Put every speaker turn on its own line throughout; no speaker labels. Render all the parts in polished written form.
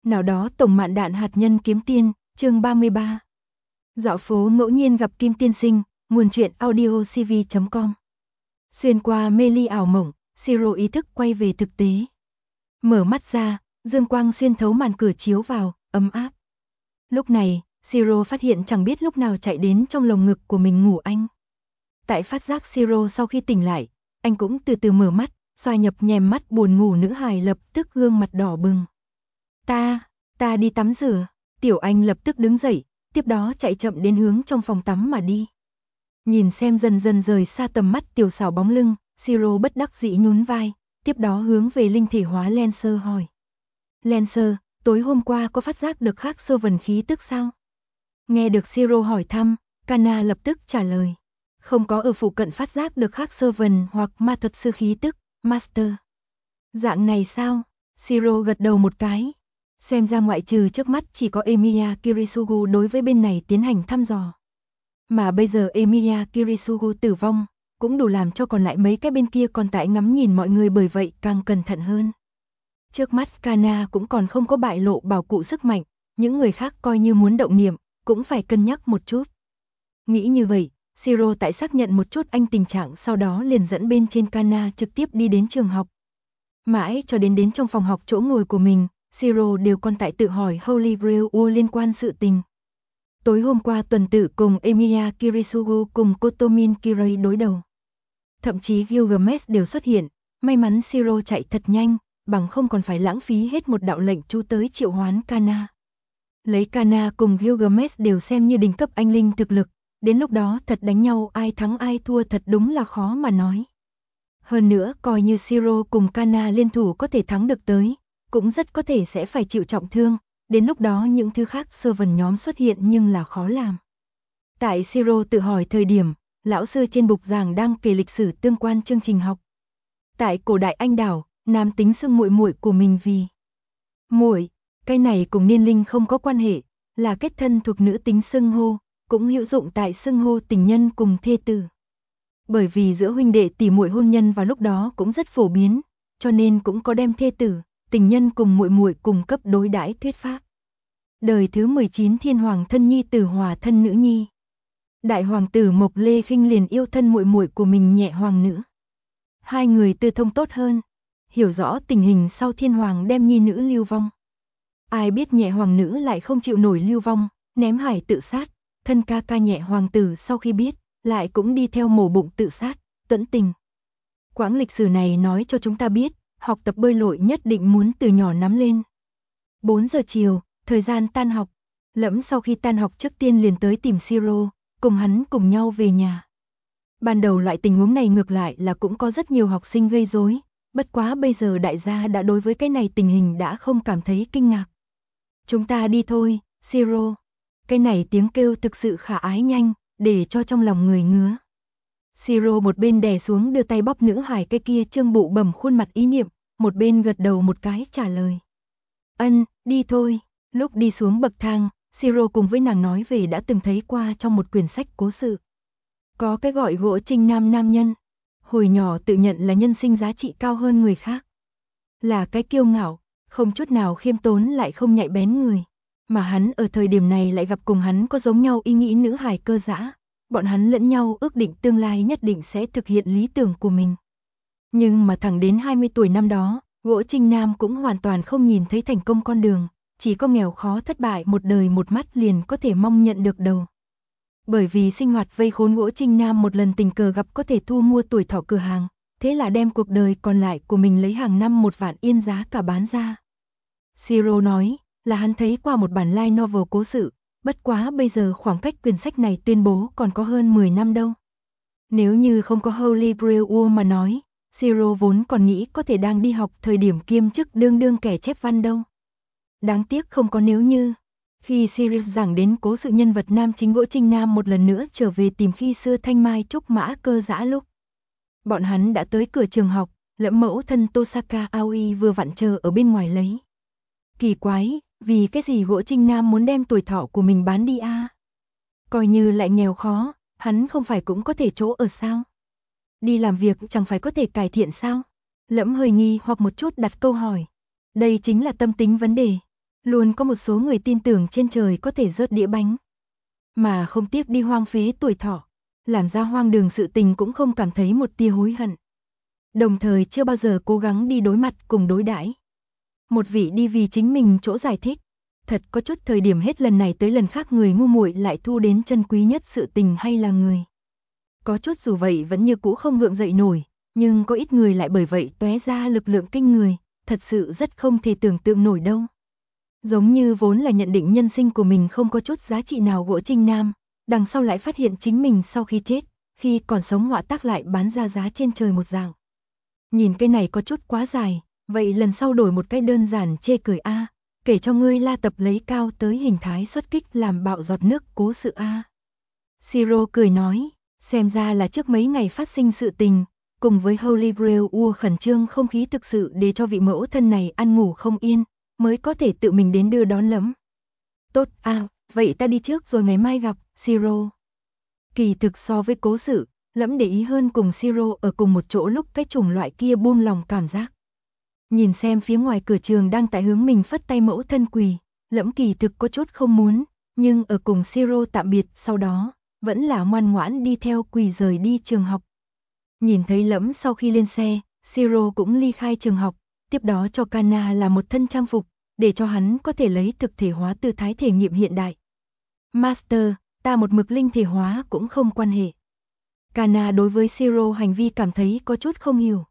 Nào đó tổng mạn đạn hạt nhân kiếm tiên, chương 33. Dạo phố ngẫu nhiên gặp Kim tiên sinh, nguồn truyện audio cv.com. Xuyên qua mê ly ảo mộng, Siro ý thức quay về thực tế. Mở mắt ra, dương quang xuyên thấu màn cửa chiếu vào, ấm áp. Lúc này, Siro phát hiện chẳng biết lúc nào chạy đến trong lồng ngực của mình ngủ anh. Tại phát giác Siro sau khi tỉnh lại, anh cũng từ từ mở mắt, xoa nhập nhèm mắt buồn ngủ nữ hài lập tức gương mặt đỏ bừng. Ta đi tắm rửa. Tiểu Anh lập tức đứng dậy, tiếp đó chạy chậm đến hướng trong phòng tắm mà đi. Nhìn xem dần dần rời xa tầm mắt tiểu xảo bóng lưng, Siro bất đắc dĩ nhún vai, tiếp đó hướng về linh thể hóa Lancer hỏi. Lancer, tối hôm qua có phát giác được khác sơ vần khí tức sao? Nghe được Siro hỏi thăm, Kana lập tức trả lời. Không có ở phụ cận phát giác được khác sơ vần hoặc ma thuật sư khí tức, Master. Dạng này sao? Siro gật đầu một cái. Xem ra ngoại trừ trước mắt chỉ có Emiya Kirisugu đối với bên này tiến hành thăm dò. Mà bây giờ Emiya Kirisugu tử vong, cũng đủ làm cho còn lại mấy cái bên kia còn tại ngắm nhìn mọi người, bởi vậy càng cẩn thận hơn. Trước mắt Kana cũng còn không có bại lộ bảo cụ sức mạnh, những người khác coi như muốn động niệm, cũng phải cân nhắc một chút. Nghĩ như vậy, Siro tại xác nhận một chút anh tình trạng, sau đó liền dẫn bên trên Kana trực tiếp đi đến trường học. Mãi cho đến trong phòng học chỗ ngồi của mình, Siro đều còn tại tự hỏi Holy Grail liên quan sự tình. Tối hôm qua tuần tự cùng Emiya Kirisugu cùng Kotomin Kirei đối đầu. Thậm chí Gilgamesh đều xuất hiện, may mắn Siro chạy thật nhanh, bằng không còn phải lãng phí hết một đạo lệnh chú tới triệu hoán Kana. Lấy Kana cùng Gilgamesh đều xem như đỉnh cấp anh linh thực lực, đến lúc đó thật đánh nhau ai thắng ai thua thật đúng là khó mà nói. Hơn nữa coi như Siro cùng Kana liên thủ có thể thắng được tới, cũng rất có thể sẽ phải chịu trọng thương, đến lúc đó những thứ khác sơ vần nhóm xuất hiện nhưng là khó làm. Tại Siro tự hỏi thời điểm, lão sư trên bục giảng đang kể lịch sử tương quan chương trình học. Tại cổ đại Anh đảo, nam tính xưng muội muội của mình vì muội, cái này cùng niên linh không có quan hệ, là kết thân thuộc nữ tính xưng hô, cũng hữu dụng tại xưng hô tình nhân cùng thê tử. Bởi vì giữa huynh đệ tỷ muội hôn nhân vào lúc đó cũng rất phổ biến, cho nên cũng có đem thê tử, tình nhân cùng muội muội cùng cấp đối đãi thuyết pháp. Đời thứ 19 thiên hoàng thân nhi tử hòa thân nữ nhi. Đại hoàng tử Mộc Lê Khinh liền yêu thân muội muội của mình Nhẹ hoàng nữ. Hai người tư thông tốt hơn, hiểu rõ tình hình sau thiên hoàng đem nhi nữ lưu vong. Ai biết Nhẹ hoàng nữ lại không chịu nổi lưu vong, ném hải tự sát, thân ca ca Nhẹ hoàng tử sau khi biết, lại cũng đi theo mổ bụng tự sát, tuẫn tình. Quãng lịch sử này nói cho chúng ta biết, học tập bơi lội nhất định muốn từ nhỏ nắm lên. 4 giờ chiều, thời gian tan học. Lẫm sau khi tan học trước tiên liền tới tìm Siro, cùng hắn cùng nhau về nhà. Ban đầu loại tình huống này ngược lại là cũng có rất nhiều học sinh gây rối, bất quá bây giờ đại gia đã đối với cái này tình hình đã không cảm thấy kinh ngạc. Chúng ta đi thôi, Siro. Cái này tiếng kêu thực sự khả ái nhanh, để cho trong lòng người ngứa. Siro một bên đè xuống đưa tay bóp nữ hải cái kia trương bụ bẩm khuôn mặt ý niệm, một bên gật đầu một cái trả lời. Ân, đi thôi. Lúc đi xuống bậc thang, Siro cùng với nàng nói về đã từng thấy qua trong một quyển sách cố sự. Có cái gọi Gỗ Trinh Nam nam nhân, hồi nhỏ tự nhận là nhân sinh giá trị cao hơn người khác. Là cái kiêu ngạo, không chút nào khiêm tốn lại không nhạy bén người. Mà hắn ở thời điểm này lại gặp cùng hắn có giống nhau ý nghĩ nữ hài cơ dã. Bọn hắn lẫn nhau ước định tương lai nhất định sẽ thực hiện lý tưởng của mình. Nhưng mà thẳng đến 20 tuổi năm đó, Gỗ Trinh Nam cũng hoàn toàn không nhìn thấy thành công con đường, chỉ có nghèo khó thất bại một đời một mắt liền có thể mong nhận được đầu. Bởi vì sinh hoạt vây khốn, Gỗ Trinh Nam một lần tình cờ gặp có thể thu mua tuổi thọ cửa hàng, thế là đem cuộc đời còn lại của mình lấy hàng năm 1 vạn yên giá cả bán ra. Siro nói là hắn thấy qua một bản light novel cố sự, bất quá bây giờ khoảng cách quyển sách này tuyên bố còn có hơn 10 năm đâu. Nếu như không có Holy Grail mà nói, Siro vốn còn nghĩ có thể đang đi học thời điểm kiêm chức đương kẻ chép văn đâu. Đáng tiếc không có nếu như. Khi Sirius giảng đến cố sự nhân vật nam chính Gỗ Trinh Nam một lần nữa trở về tìm khi xưa thanh mai trúc mã cơ dã lúc. Bọn hắn đã tới cửa trường học, Lẫm mẫu thân Tosaka Aoi vừa vặn chờ ở bên ngoài lấy. Kỳ quái, vì cái gì Gỗ Trinh Nam muốn đem tuổi thọ của mình bán đi a? Coi như lại nghèo khó, hắn không phải cũng có thể chỗ ở sao? Đi làm việc chẳng phải có thể cải thiện sao? Lẫm hơi nghi hoặc một chút đặt câu hỏi. Đây chính là tâm tính vấn đề. Luôn có một số người tin tưởng trên trời có thể rớt đĩa bánh, mà không tiếc đi hoang phí tuổi thọ, làm ra hoang đường sự tình cũng không cảm thấy một tia hối hận. Đồng thời chưa bao giờ cố gắng đi đối mặt cùng đối đãi. Một vị đi vì chính mình chỗ giải thích. Thật có chút thời điểm hết lần này tới lần khác người ngu muội lại thu đến chân quý nhất sự tình hay là người. Có chút dù vậy vẫn như cũ không gượng dậy nổi, nhưng có ít người lại bởi vậy tóe ra lực lượng kinh người, thật sự rất không thể tưởng tượng nổi đâu. Giống như vốn là nhận định nhân sinh của mình không có chút giá trị nào Gỗ Trinh Nam, đằng sau lại phát hiện chính mình sau khi chết, khi còn sống họa tác lại bán ra giá trên trời một dạng. Nhìn cái này có chút quá dài, vậy lần sau đổi một cái đơn giản chê cười a, kể cho ngươi La Tập lấy cao tới hình thái xuất kích làm bạo giọt nước cố sự a. Siro cười nói, xem ra là trước mấy ngày phát sinh sự tình, cùng với Holy Grail khẩn trương không khí thực sự để cho vị mẫu thân này ăn ngủ không yên, mới có thể tự mình đến đưa đón Lẫm. Tốt a, vậy ta đi trước rồi ngày mai gặp, Siro. Kỳ thực so với cố sự, Lẫm để ý hơn cùng Siro ở cùng một chỗ lúc cái chủng loại kia buông lòng cảm giác. Nhìn xem phía ngoài cửa trường đang tại hướng mình phất tay mẫu thân quỳ, Lẫm kỳ thực có chút không muốn, nhưng ở cùng Siro tạm biệt sau đó, vẫn là ngoan ngoãn đi theo quỳ rời đi trường học. Nhìn thấy Lẫm sau khi lên xe, Siro cũng ly khai trường học, tiếp đó cho Kana là một thân trang phục, để cho hắn có thể lấy thực thể hóa tư thái thể nghiệm hiện đại. Master, ta một mực linh thể hóa cũng không quan hệ. Kana đối với Siro hành vi cảm thấy có chút không hiểu.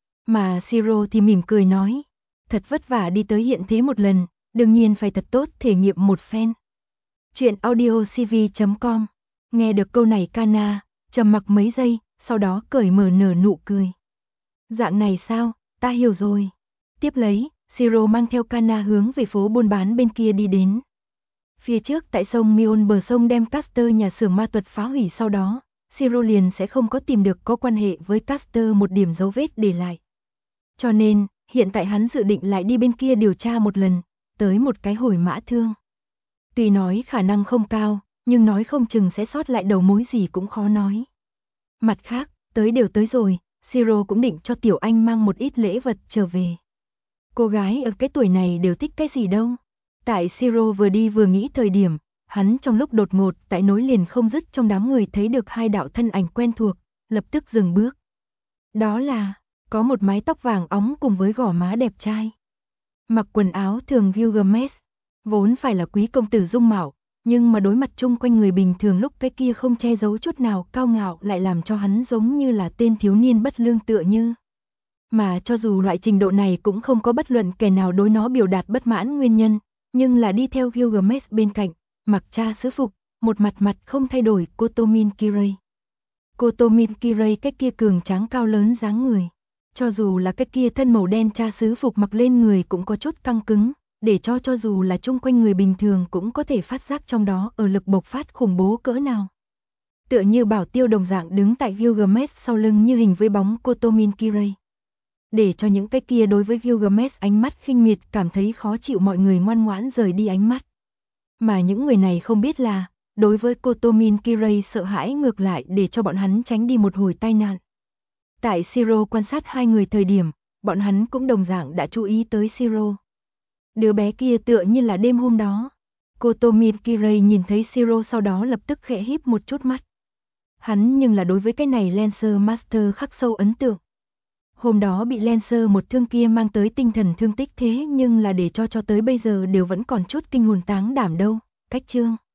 Mà Siro thì mỉm cười nói, thật vất vả đi tới hiện thế một lần, đương nhiên phải thật tốt thể nghiệm một phen. Chuyện audiocv.com. Nghe được câu này Kana trầm mặc mấy giây, sau đó cởi mở nở nụ cười. Dạng này sao, ta hiểu rồi. Tiếp lấy, Siro mang theo Kana hướng về phố buôn bán bên kia đi đến. Phía trước tại sông Mion bờ sông đem Caster nhà xưởng ma thuật phá hủy sau đó, Siro liền sẽ không có tìm được có quan hệ với Caster một điểm dấu vết để lại. Cho nên, hiện tại hắn dự định lại đi bên kia điều tra một lần, tới một cái hồi mã thương. Tuy nói khả năng không cao, nhưng nói không chừng sẽ sót lại đầu mối gì cũng khó nói. Mặt khác, tới đều tới rồi, Siro cũng định cho Tiểu Anh mang một ít lễ vật trở về. Cô gái ở cái tuổi này đều thích cái gì đâu. Tại Siro vừa đi vừa nghĩ thời điểm, hắn trong lúc đột ngột tại nối liền không dứt trong đám người thấy được hai đạo thân ảnh quen thuộc, lập tức dừng bước. Đó là, có một mái tóc vàng óng cùng với gò má đẹp trai. Mặc quần áo thường Gilgamesh, vốn phải là quý công tử dung mạo, nhưng mà đối mặt chung quanh người bình thường lúc cái kia không che giấu chút nào cao ngạo lại làm cho hắn giống như là tên thiếu niên bất lương tựa như. Mà cho dù loại trình độ này cũng không có bất luận kẻ nào đối nó biểu đạt bất mãn nguyên nhân, nhưng là đi theo Gilgamesh bên cạnh, mặc cha sứ phục, một mặt không thay đổi Kotomin Kirei. Kotomin Kirei cái kia cường tráng cao lớn dáng người. Cho dù là cái kia thân màu đen cha sứ phục mặc lên người cũng có chút căng cứng, để cho dù là chung quanh người bình thường cũng có thể phát giác trong đó ở lực bộc phát khủng bố cỡ nào. Tựa như bảo tiêu đồng dạng đứng tại Gilgamesh sau lưng như hình với bóng Kotomin Kirei. Để cho những cái kia đối với Gilgamesh ánh mắt khinh miệt cảm thấy khó chịu mọi người ngoan ngoãn rời đi ánh mắt. Mà những người này không biết là, đối với Kotomin Kirei sợ hãi ngược lại để cho bọn hắn tránh đi một hồi tai nạn. Tại Siro quan sát hai người thời điểm, bọn hắn cũng đồng dạng đã chú ý tới Siro. Đứa bé kia tựa như là đêm hôm đó. Kotomin Kirei nhìn thấy Siro sau đó lập tức khẽ híp một chút mắt. Hắn nhưng là đối với cái này Lancer Master khắc sâu ấn tượng. Hôm đó bị Lancer một thương kia mang tới tinh thần thương tích thế nhưng là để cho tới bây giờ đều vẫn còn chút kinh hồn táng đảm đâu. Cách chương